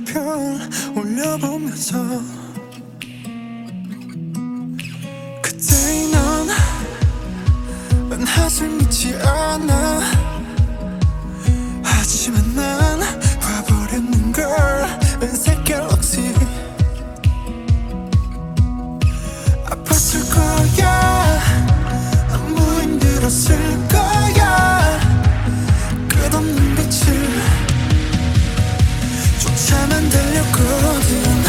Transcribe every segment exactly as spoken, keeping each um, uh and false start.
별 올려보면서 그때의 넌 한한숨 있지 않아. 하지만 난 봐버렸는 걸. 은색 갤럭시 아팠을 거야. 너무 힘들었을 거야. 끝없는 빛을 쫓아만 달렸거든.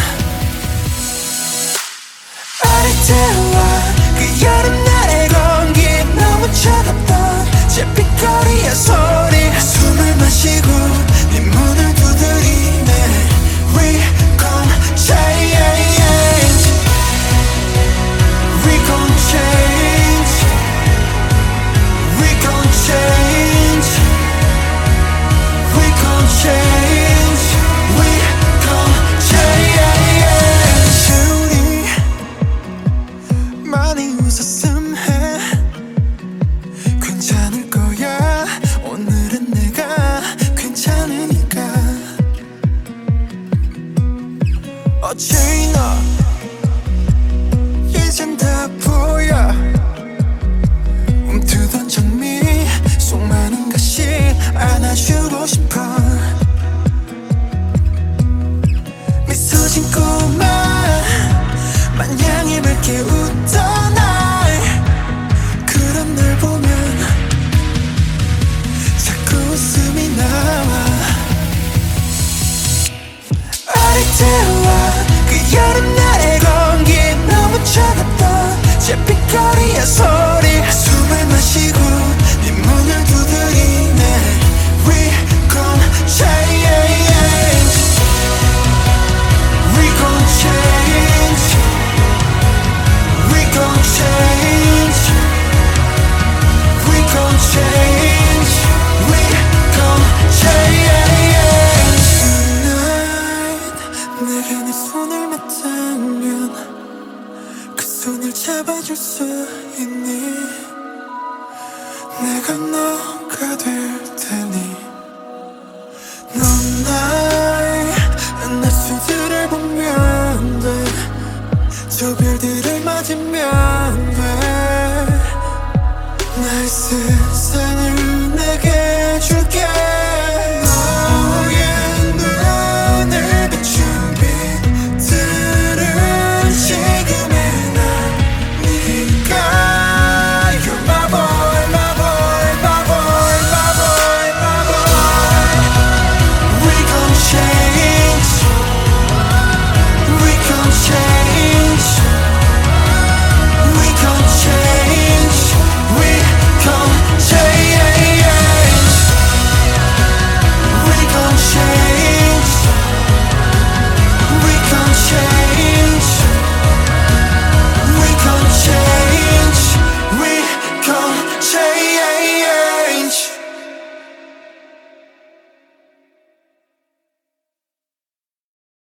어릴 때와 그 여름날의 공기 너무 차갑던 잿빛거리의 소리. 숨을 마시고 네 문을 두드리네. We gon' change. We gon' change. We gon' change. We gon' change. We gon' change. 우리 많이 웃었음 해. 괜찮을 거야. 오늘은 내가 괜찮으니까. 어제의 너 이젠 다 보여. 움트던 장미 속 많은 것이 안아주고 싶어. 미소 짓고만 마냥 밝게 웃던 날. 그런 널 보면 자꾸 웃음이 나와. 어릴 때와 그 여름날의 공기 너무 차갑던 잿빛거리의 소리. 숨을 마시고 네 문을 두드리네. We gon' change. We gon' change. We gon' change. We gon' change. We gon' change. Tonight 내가 네 손을 맞다면 그 손을 잡아줄 수 있니? 내가 너가 될 테니. 넌 나의 낮술들을 보면 돼. 저 별들을 맞으면 돼. 나의 세상